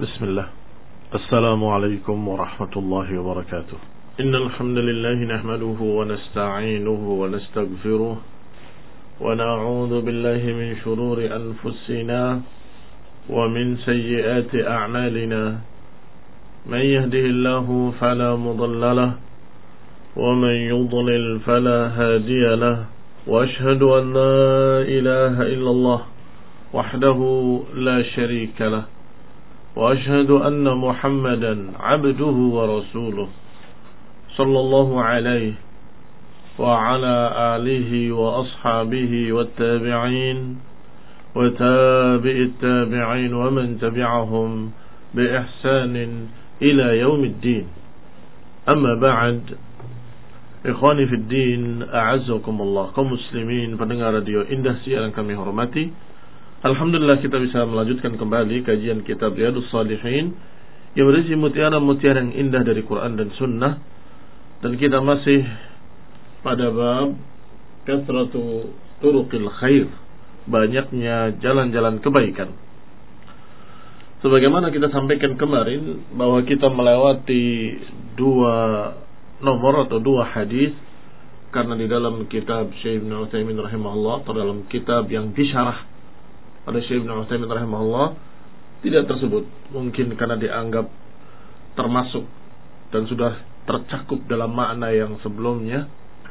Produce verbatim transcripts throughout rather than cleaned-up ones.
بسم الله. السلام عليكم ورحمة الله وبركاته. إن الحمد لله نحمده ونستعينه ونستغفره ونعوذ بالله من شرور أنفسنا ومن سيئات أعمالنا. من يهده الله فلا مضل له ومن يضلل فلا هادي له. وأشهد أن لا إله إلا الله وحده لا شريك له. وأشهد أن محمدا عبده ورسوله صلى الله عليه وعلى آله وأصحابه والتابعين وتابع التابعين ومن تبعهم بإحسان إلى يوم الدين. أما بعد, ikhwani fid din, a'azzakumullah, kaum muslimin pendengar radio Indah Siar yang kami hormati. Alhamdulillah kita bisa melanjutkan kembali kajian kitab Riyadhus Shalihin yang berisi mutiara-mutiara yang indah dari Quran dan Sunnah, dan kita masih pada bab kathratu turuqil khair, banyaknya jalan-jalan kebaikan. Sebagaimana kita sampaikan kemarin bahwa kita melewati dua nomor atau dua hadis, karena di dalam kitab Syekh Ibnu Utsaimin rahimahullah atau dalam kitab yang disyarah pada Syekh Ibnu Utsaimin rahimahullah tidak tersebut, mungkin karena dianggap termasuk dan sudah tercakup dalam makna yang sebelumnya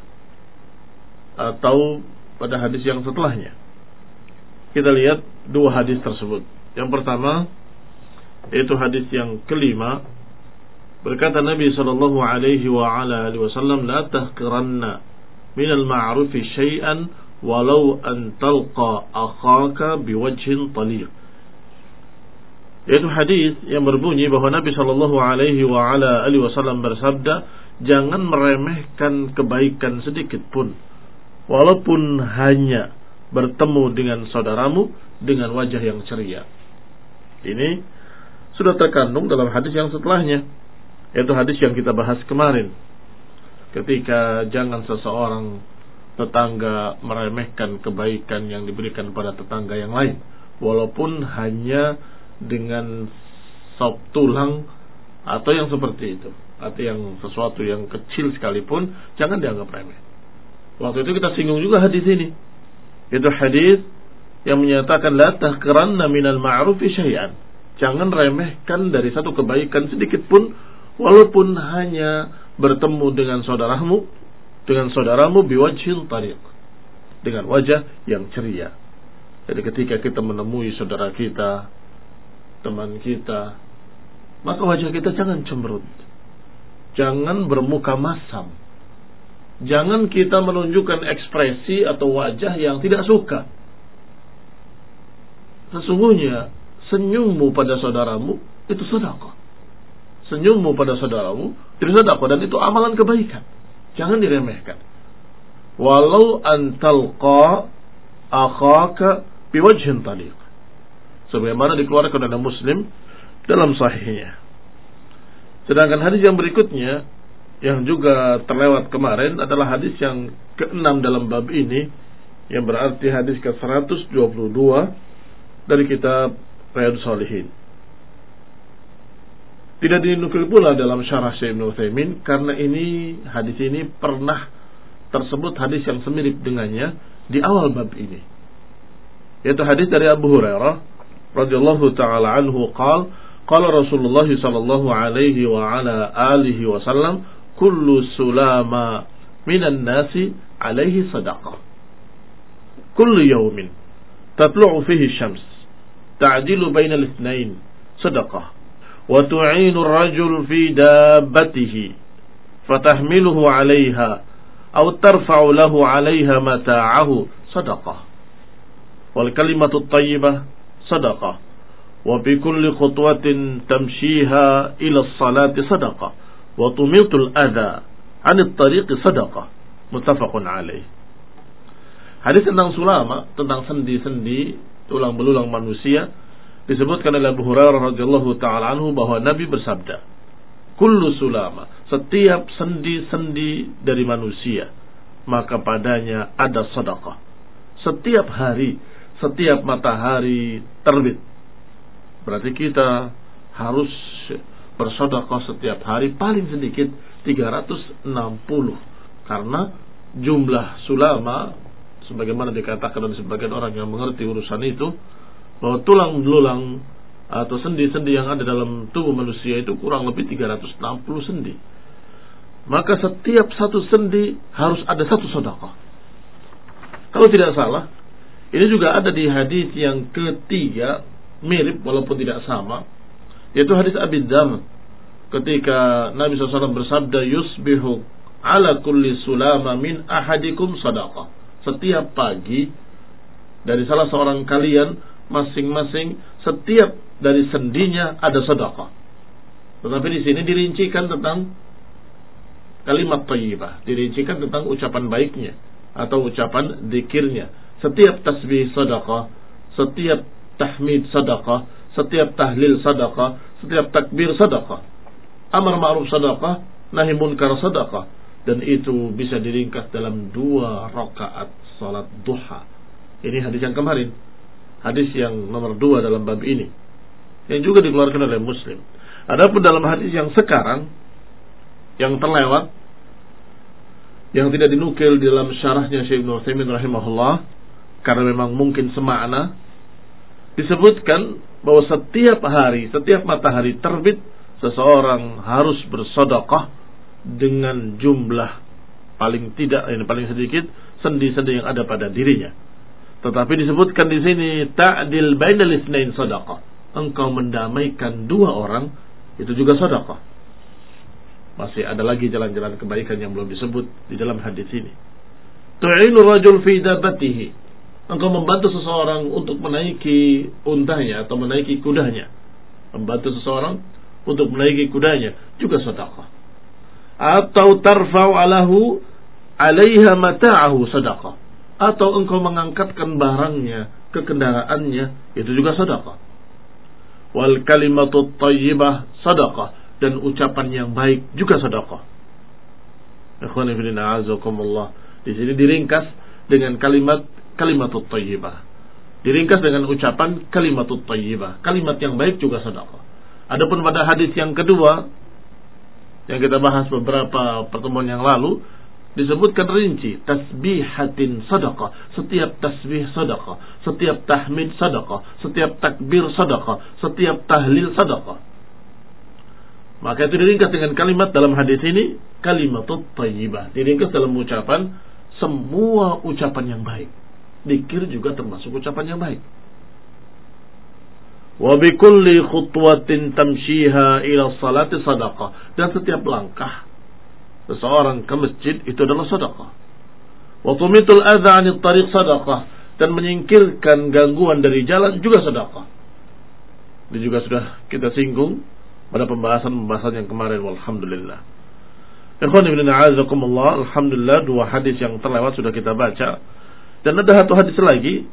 atau pada hadis yang setelahnya. Kita lihat dua hadis tersebut. Yang pertama yaitu hadis yang kelima. Berkata Nabi sallallahu alaihi wa ala alihi wasallam, la tahqiranna minal ma'rufi syai'an walau an talqa akhaka biwajhin taliq. Yaitu hadis yang berbunyi bahwa Nabi sallallahu alaihi wa ala alihi wasallam bersabda, jangan meremehkan kebaikan sedikit pun walaupun hanya bertemu dengan saudaramu dengan wajah yang ceria. Ini sudah terkandung dalam hadis yang setelahnya, yaitu hadis yang kita bahas kemarin, ketika jangan seseorang tetangga meremehkan kebaikan yang diberikan pada tetangga yang lain, walaupun hanya dengan sop tulang atau yang seperti itu, atau yang sesuatu yang kecil sekalipun, jangan dianggap remeh. Waktu itu kita singgung juga hadis ini, itu hadis yang menyatakan la tahqiranna minal ma'rufi syai'an, jangan remehkan dari satu kebaikan sedikit pun walaupun hanya bertemu dengan saudaramu dengan saudaramu biwajhin tariq, dengan wajah yang ceria. Jadi ketika kita menemui saudara kita, teman kita, maka wajah kita jangan cemberut, jangan bermuka masam, jangan kita menunjukkan ekspresi atau wajah yang tidak suka. Sesungguhnya senyummu pada saudaramu itu sedekah. Senyummu pada saudaramu itu sedekah, dan itu amalan kebaikan. Jangan diremehkan. Walau antalqa akhaka biwajhin taliq, sebagaimana dikeluarkan oleh Muslim dalam sahihnya. Sedangkan hadis yang berikutnya yang juga terlewat kemarin adalah hadis yang keenam dalam bab ini, yang berarti hadis ke seratus dua puluh dua dari kitab Riyadhus Shalihin. Tidak dinukil pula dalam syarah Syekh Ibnu Utsaimin, karena ini hadis ini pernah tersebut hadis yang semirip dengannya di awal bab ini, yaitu hadis dari Abu Hurairah radhiyallahu taala anhu qala qala Rasulullah sallallahu alaihi wa ala alihi wasallam, kullu sulama minan nasi alaihi sadaqah, kullu yawmin tatlu'u fihi syams ta'dilu bainal itsnain sadaqah, wa tu'inu ar-rajul fi dabbatihi fatahmiluhu 'alayha aw tarfa'u lahu 'alayha mata'ahu sadaqah, wal kalimatu at-tayyibah sadaqah, wa bi kulli khutwatin tamshiha ila as-salati sadaqah, wa tumitu al-adha 'an at-tariq sadaqah. Muttafaqun 'alaih. Hadis tentang sulama, tentang sendi-sendi tulang belulang manusia, disebutkan oleh Abu Hurairah radhiyallahu taala anhu bahwa Nabi bersabda, kullu sulama, setiap sendi-sendi dari manusia, maka padanya ada sedekah. Setiap hari, setiap matahari terbit, berarti kita harus bersedekah setiap hari paling sedikit tiga ratus enam puluh, karena jumlah sulama sebagaimana dikatakan oleh sebagian orang yang mengerti urusan itu, bahwa tulang belulang atau sendi-sendi yang ada dalam tubuh manusia itu kurang lebih tiga ratus enam puluh sendi. Maka setiap satu sendi harus ada satu sedekah. Kalau tidak salah, ini juga ada di hadis yang ketiga, mirip walaupun tidak sama, yaitu hadis Abi Dzar, ketika Nabi shallallahu alaihi wasallam bersabda, yusbihu ala kulli sulama min ahadikum sadaqah. Setiap pagi dari salah seorang kalian masing-masing setiap dari sendinya ada sedekah. Tetapi di sini dirincikan tentang kalimat thayyibah, dirincikan tentang ucapan baiknya atau ucapan zikirnya. Setiap tasbih sedekah, setiap tahmid sedekah, setiap tahlil sedekah, setiap takbir sedekah. Amar ma'ruf sedekah, nahi munkar sedekah, dan itu bisa diringkas dalam dua rakaat salat duha. Ini hadis yang kemarin, hadis yang nomor dua dalam bab ini, yang juga dikeluarkan oleh Muslim. Adapun dalam hadis yang sekarang, yang terlewat, yang tidak dinukil di dalam syarahnya Syekh Ibnu Utsaimin rahimahullah, karena memang mungkin semakna, disebutkan bahwa setiap hari, setiap matahari terbit, seseorang harus bersedekah dengan jumlah paling tidak, ini paling sedikit, sendi-sendi yang ada pada dirinya. Tetapi disebutkan di sini ta'dil bainal itsnain sedekah. Engkau mendamaikan dua orang, itu juga sedekah. Masih ada lagi jalan-jalan kebaikan yang belum disebut di dalam hadis ini. Tu'inu rajul fi dabatihi. Engkau membantu seseorang untuk menaiki untanya atau menaiki kudanya. Membantu seseorang untuk menaiki kudanya juga sedekah. Atau tarfa'u alahu 'alaiha mata'ahu sedekah. Atau engkau mengangkatkan barangnya ke kendaraannya, itu juga sedekah. Wal kalimatut thayyibah sedekah, dan ucapan yang baik juga sedekah. Ikhwani fillah azakumullah. Di sini diringkas dengan kalimat kalimatut thayyibah. Diringkas dengan ucapan kalimatut thayyibah. Kalimat yang baik juga sedekah. Adapun pada hadis yang kedua yang kita bahas beberapa pertemuan yang lalu, disebutkan rinci tasbihatin sedekah. Setiap tasbih sedekah, setiap tahmid sedekah, setiap takbir sedekah, setiap tahlil sedekah. Maka itu diringkas dengan kalimat dalam hadis ini kalimatut thayyibah. Diringkas dalam ucapan semua ucapan yang baik. Dzikir juga termasuk ucapan yang baik. Wa bi kulli khutwatin tamshiha ila salati sadaqah. Dan setiap langkah seseorang ke masjid itu adalah sedekah. Wa tumitul adza 'anil tariq sadaqah, dan menyingkirkan gangguan dari jalan juga sedekah. Ini juga sudah kita singgung pada pembahasan-pembahasan yang kemarin, walhamdulillah. Ikhwan ibn a'azakumullah, alhamdulillah dua hadis yang terlewat sudah kita baca. Dan ada satu hadis lagi,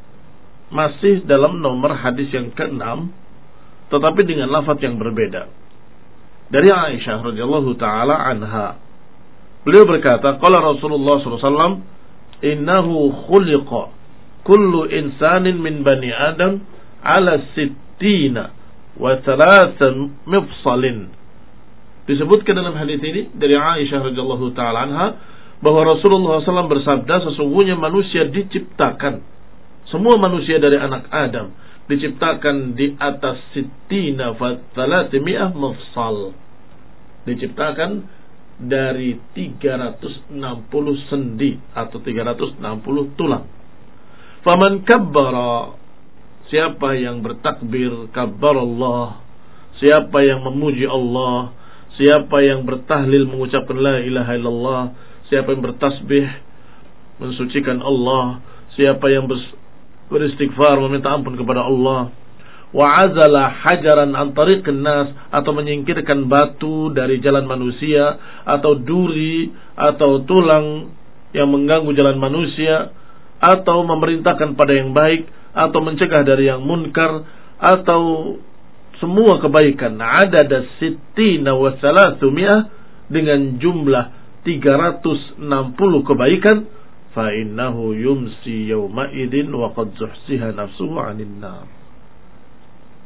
masih dalam nomor hadis yang keenam, tetapi dengan lafaz yang berbeda. Dari Aisyah radhiyallahu ta'ala anha. Beliau berkata, qala Rasulullah sallallahu alaihi wasallam, innahu khuliqa kullu insanin min bani Adam ala sittina wa thalathan mifsalin. Disebutkan dalam hadis ini dari Aisyah radhiyallahu taala anha bahwa Rasulullah sallallahu alaihi wasallam bersabda, sesungguhnya manusia diciptakan, semua manusia dari anak Adam diciptakan di atas sittina wa thalathmi'ah mifsal. Diciptakan dari tiga ratus enam puluh sendi atau tiga ratus enam puluh tulang. Faman kabbara, siapa yang bertakbir, kabbarallah. Siapa yang memuji Allah, siapa yang bertahlil mengucapkan la ilaha illallah, siapa yang bertasbih mensucikan Allah, siapa yang beristighfar meminta ampun kepada Allah, wa azala hajaran an tariqin nas, atau menyingkirkan batu dari jalan manusia, atau duri atau tulang yang mengganggu jalan manusia, atau memerintahkan pada yang baik, atau mencegah dari yang munkar, atau semua kebaikan, adada sittina wa salatsumi'ah, dengan jumlah tiga ratus enam puluh kebaikan, fa innahu yumsi yawma idin wa qad zuhsiha nafsuhu 'anil nar.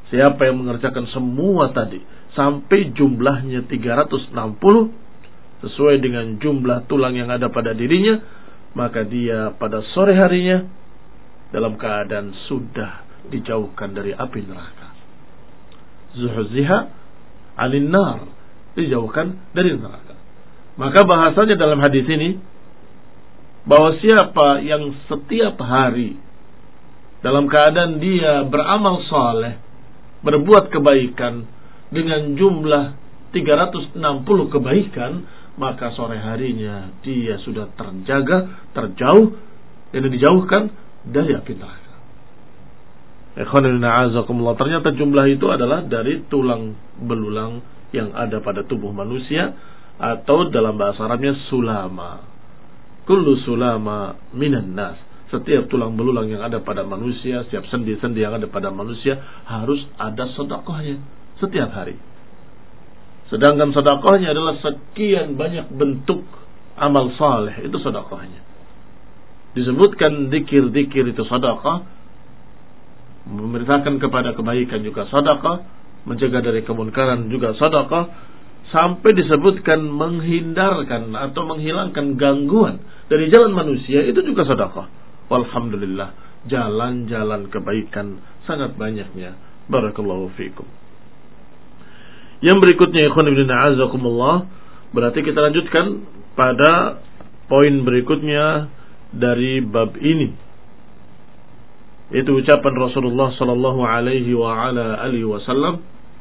Siapa yang mengerjakan semua tadi sampai jumlahnya tiga ratus enam puluh sesuai dengan jumlah tulang yang ada pada dirinya, maka dia pada sore harinya dalam keadaan sudah dijauhkan dari api neraka. Zuhziha 'anil nar, dijauhkan dari neraka. Maka bahasanya dalam hadis ini bahwa siapa yang setiap hari dalam keadaan dia beramal saleh, berbuat kebaikan dengan jumlah tiga ratus enam puluh kebaikan, maka sore harinya dia sudah terjaga, terjauh, dan dijauhkan dari api neraka. Ternyata jumlah itu adalah dari tulang belulang yang ada pada tubuh manusia, atau dalam bahasa Arabnya sulama. Kullu sulama minan nas. Setiap tulang belulang yang ada pada manusia, setiap sendi-sendi yang ada pada manusia harus ada sedekahnya setiap hari. Sedangkan sedekahnya adalah sekian banyak bentuk amal saleh, itu sedekahnya. Disebutkan zikir-zikir itu sedekah, memerintahkan kepada kebaikan juga sedekah, mencegah dari kemunkaran juga sedekah, sampai disebutkan menghindarkan atau menghilangkan gangguan dari jalan manusia, itu juga sedekah. Walhamdulillah, jalan-jalan kebaikan sangat banyaknya. Barakallahu fikum. Yang berikutnya, ikhwan ibn a'azakumullah, berarti kita lanjutkan pada poin berikutnya dari bab ini, itu ucapan Rasulullah sallallahu alaihi wa ala alihi wasallam,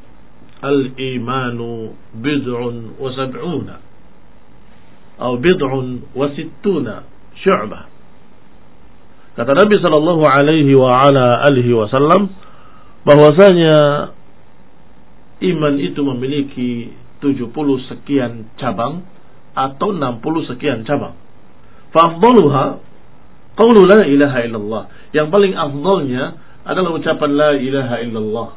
al-imanu bid'un wa sab'una atau bid'un wa sittuna syu'bah. Kata Nabi sallallahu alaihi wa ala alihi wasallam bahwasanya iman itu memiliki tujuh puluh sekian cabang atau enam puluh sekian cabang. Fa afdaluha qaulu la ilaha illallah. Yang paling afdalnya adalah ucapan la ilaha illallah.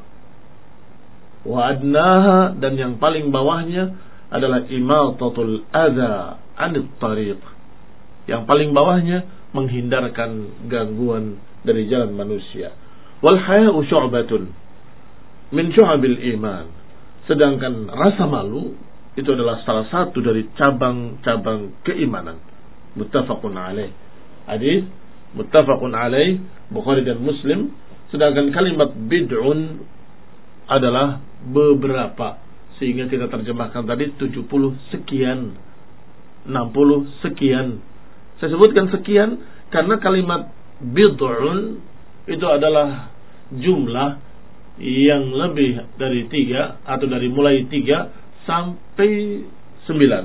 Wa adnaha, dan yang paling bawahnya adalah imatatul adza 'anil tariq. Yang paling bawahnya menghindarkan gangguan dari jalan manusia. Wal haya'u syu'batun min syu'abil iman. Sedangkan rasa malu itu adalah salah satu dari cabang-cabang keimanan. Muttafaqun alaih. Hadis muttafaqun alaih, Bukhari dan Muslim. Sedangkan kalimat bid'un adalah beberapa, sehingga kita terjemahkan tadi tujuh puluh sekian, enam puluh sekian. Saya sebutkan sekian karena kalimat bid'un itu adalah jumlah yang lebih dari tiga, atau dari mulai tiga sampai sembilan,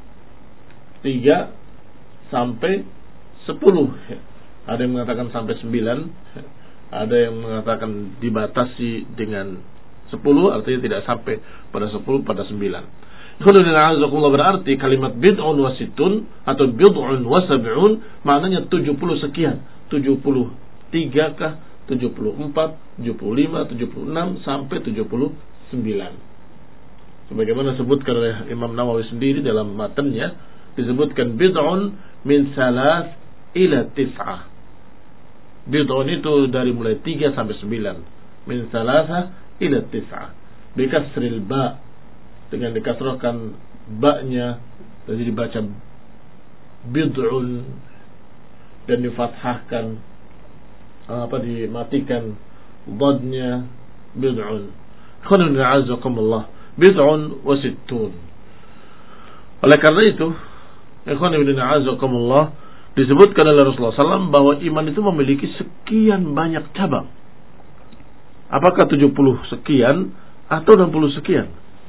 tiga sampai sepuluh. Ada yang mengatakan sampai sembilan, ada yang mengatakan dibatasi dengan sepuluh, artinya tidak sampai pada sepuluh, pada sembilan. Berarti kalimat bid'un wa sittun atau bid'un wa sab'un maknanya tujuh puluh sekian, tujuh puluh tiga kah, tujuh puluh empat, tujuh puluh lima, tujuh puluh enam sampai tujuh puluh sembilan. Sebagaimana disebutkan oleh Imam Nawawi sendiri dalam matanya, disebutkan bid'un min salas ila tis'ah. Bid'un itu dari mulai tiga sampai sembilan. Min salasa ila tis'ah. Bikasril ba, dengan dikasrahkan ba-nya, jadi dibaca bid'un, dan difathahkan apa dimatikan dadnya bid'un. Khonun a'azakumullah, bid'un wa sittun. Oleh karena itu, ikhwan ibn a'azakumullah, disebutkan oleh Rasulullah sallallahu alaihi wasallam bahwa iman itu memiliki sekian banyak cabang. Apakah tujuh puluh sekian atau enam puluh sekian?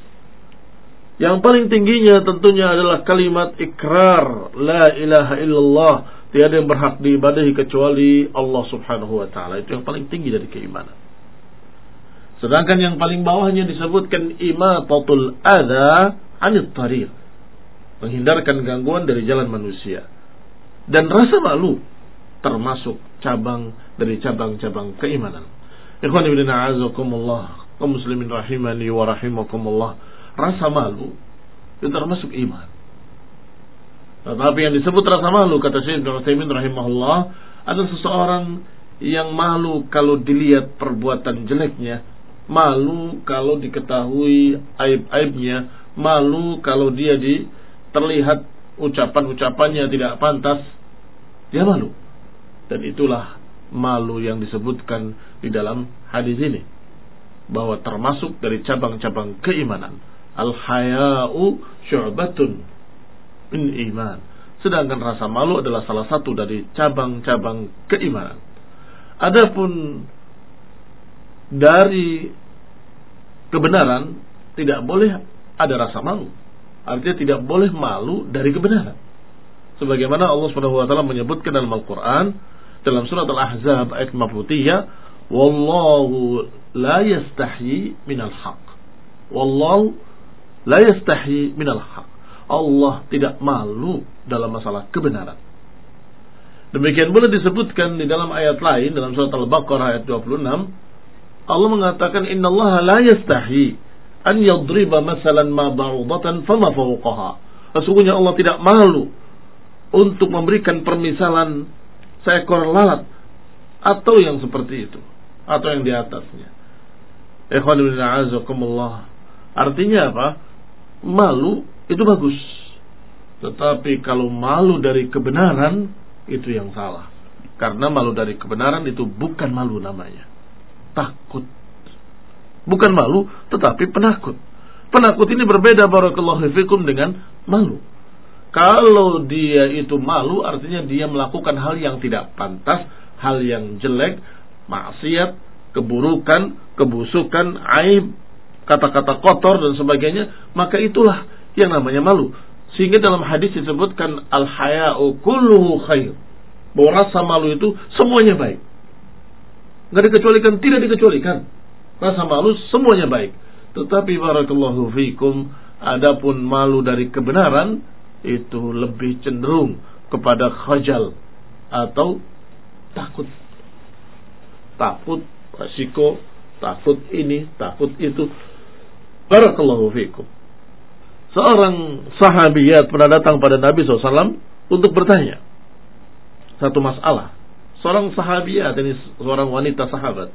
Yang paling tingginya tentunya adalah kalimat ikrar la ilaha illallah, tiada yang berhak diibadahi kecuali Allah subhanahu wa ta'ala. Itu yang paling tinggi dari keimanan. Sedangkan yang paling bawahnya disebutkan imatatul adza 'anil tariq, menghindarkan gangguan dari jalan manusia. Dan rasa malu termasuk cabang dari cabang-cabang keimanan. Ikhwan ibn a'azakumullah, kaum muslimin rahimani wa rahimakumullah, rasa malu itu termasuk iman. Tetapi yang disebut rasa malu, kata Syekh Ibnu Utsaimin rahimahullah, adalah seseorang yang malu kalau dilihat perbuatan jeleknya, malu kalau diketahui aib-aibnya, malu kalau dia di terlihat ucapan-ucapannya tidak pantas, dia malu. Dan itulah malu yang disebutkan di dalam hadis ini, bahwa termasuk dari cabang-cabang keimanan. Al-haya'u syu'batun min iman. Sedangkan rasa malu adalah salah satu dari cabang-cabang keimanan. Adapun dari kebenaran tidak boleh ada rasa malu. Artinya tidak boleh malu dari kebenaran. Sebagaimana Allah Subhanahu wa taala menyebutkan dalam Al-Qur'an dalam surat Al-Ahzab ayat lima puluh tiga, wallahu la yastahyi minal haq. Wallahu la yastahyi minal haq. Allah tidak malu dalam masalah kebenaran. Demikian pula disebutkan di dalam ayat lain dalam surat Al-Baqarah ayat dua puluh enam, Allah mengatakan innallaha la yastahyi an yadriba masalan ma ba'udatan fama fawqaha. Sesungguhnya Allah tidak malu untuk memberikan permisalan seekor lalat atau yang seperti itu, atau yang di atasnya. Ikhwan fillah a'azakumullah. Artinya apa? Malu itu bagus. Tetapi kalau malu dari kebenaran itu yang salah. Karena malu dari kebenaran itu bukan malu namanya. Takut. Bukan malu, tetapi penakut. Penakut ini berbeda barakallahu fikum dengan malu. Kalau dia itu malu, artinya dia melakukan hal yang tidak pantas, hal yang jelek, maksiat, keburukan, kebusukan, aib, kata-kata kotor dan sebagainya, maka itulah yang namanya malu. Sehingga dalam hadis disebutkan al-haya'u kulluhu khair. Bahwa rasa malu itu semuanya baik. Enggak dikecualikan, tidak dikecualikan. Rasa malu semuanya baik. Tetapi barakallahu fikum, adapun malu dari kebenaran itu lebih cenderung kepada khajal atau takut. Takut resiko, takut ini, takut itu. Barakallahu fikum. Seorang sahabiyat pernah datang pada Nabi shallallahu alaihi wasallam untuk bertanya satu masalah. Seorang sahabiyat, ini seorang wanita sahabat,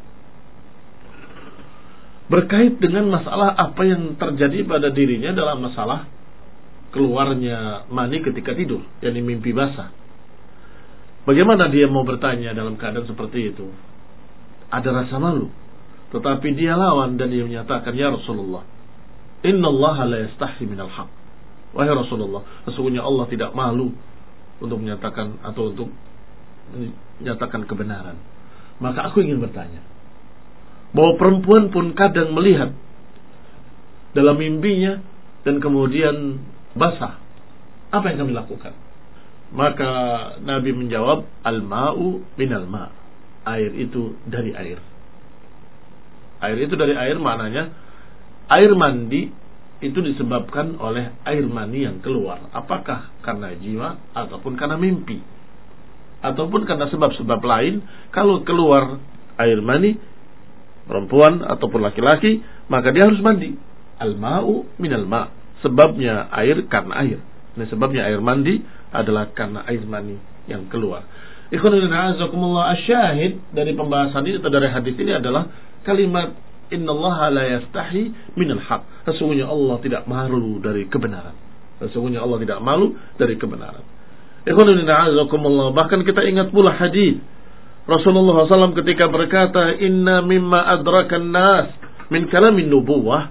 berkait dengan masalah apa yang terjadi pada dirinya dalam masalah keluarnya mani ketika tidur, yakni mimpi basah. Bagaimana dia mau bertanya dalam keadaan seperti itu? Ada rasa malu. Tetapi dia lawan dan dia menyatakan, ya Rasulullah, innallaha la yastahi minal haq. Wahai Rasulullah, sesungguhnya Allah tidak malu untuk menyatakan atau untuk menyatakan kebenaran. Maka aku ingin bertanya, bahwa perempuan pun kadang melihat dalam mimpinya dan kemudian basah. Apa yang kami lakukan? Maka Nabi menjawab, al-ma'u minal ma'. Air itu dari air. Air itu dari air maknanya air mandi itu disebabkan oleh air mani yang keluar. Apakah karena jiwa ataupun karena mimpi, ataupun karena sebab-sebab lain. Kalau keluar air mani perempuan ataupun laki-laki, maka dia harus mandi. Al-ma'u minal ma'. Sebabnya air karena air. Ini sebabnya air mandi adalah karena air mani yang keluar. Ikhwanul a'azakumullah, asyahid dari pembahasan ini atau dari hadis ini adalah kalimat innallaha la yastahi minal haq. Sesungguhnya Allah tidak malu dari kebenaran. Sesungguhnya Allah tidak malu dari kebenaran. Ikhwanul a'azakumullah, bahkan kita ingat pula hadis Rasulullah shallallahu alaihi wasallam ketika berkata, inna mimma adrakan nas min kalamin nubuwah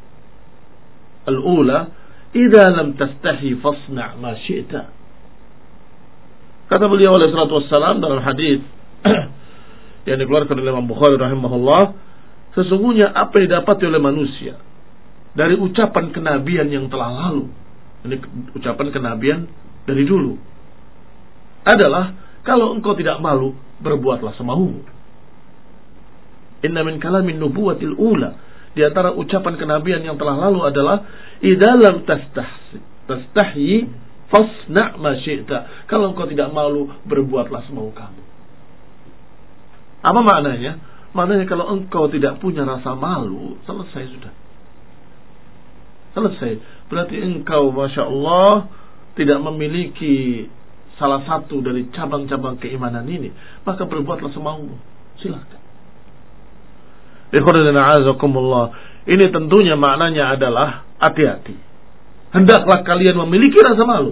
al-ula idza lam tastahi fasna' ma syi'ta. Kata beliau alaihi salatu wassalam dalam hadis yang dikeluarkan oleh Imam Bukhari rahimahullah, sesungguhnya apa yang didapati oleh manusia dari ucapan kenabian yang telah lalu, ini ucapan kenabian dari dulu, adalah kalau engkau tidak malu, berbuatlah semaumu. Inna min kalamin nubuwatil ula, di antara ucapan kenabian yang telah lalu adalah idza lam tastahyi tastahyi fasna' ma syi'ta. Kalau engkau tidak malu, berbuatlah semau kamu. Apa maknanya? Maknanya kalau engkau tidak punya rasa malu, selesai sudah. Selesai. Berarti engkau Masya Allah tidak memiliki salah satu dari cabang-cabang keimanan ini. Maka berbuatlah semaumu. Silakan. Ini tentunya maknanya adalah hati-hati. Hendaklah kalian memiliki rasa malu.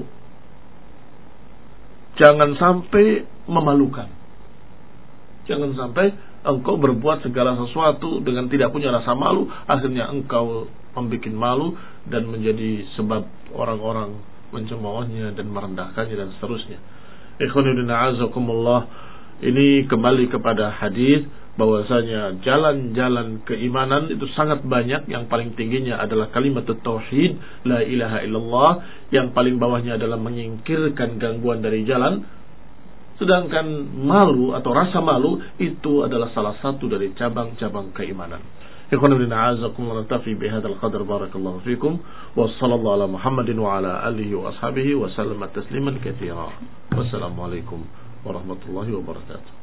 Jangan sampai memalukan. Jangan sampai engkau berbuat segala sesuatu dengan tidak punya rasa malu, akhirnya engkau membuat malu dan menjadi sebab orang-orang mencemoohnya dan merendahkannya dan seterusnya. Ikhwanuddin a'azakumullah, ini kembali kepada hadis bahwasanya jalan-jalan keimanan itu sangat banyak. Yang paling tingginya adalah kalimat tauhid, la ilaha illallah. Yang paling bawahnya adalah menyingkirkan gangguan dari jalan. Sedangkan malu atau rasa malu itu adalah salah satu dari cabang-cabang keimanan. Ikhwanuddin a'azakumullah, tafi bihadzal qadar, barakallahu fikum, wa sallallahu ala Muhammadin wa ala alihi wa ashabihi wa sallama tasliman katsira. Wassalamualaikum warahmatullahi wabarakatuh.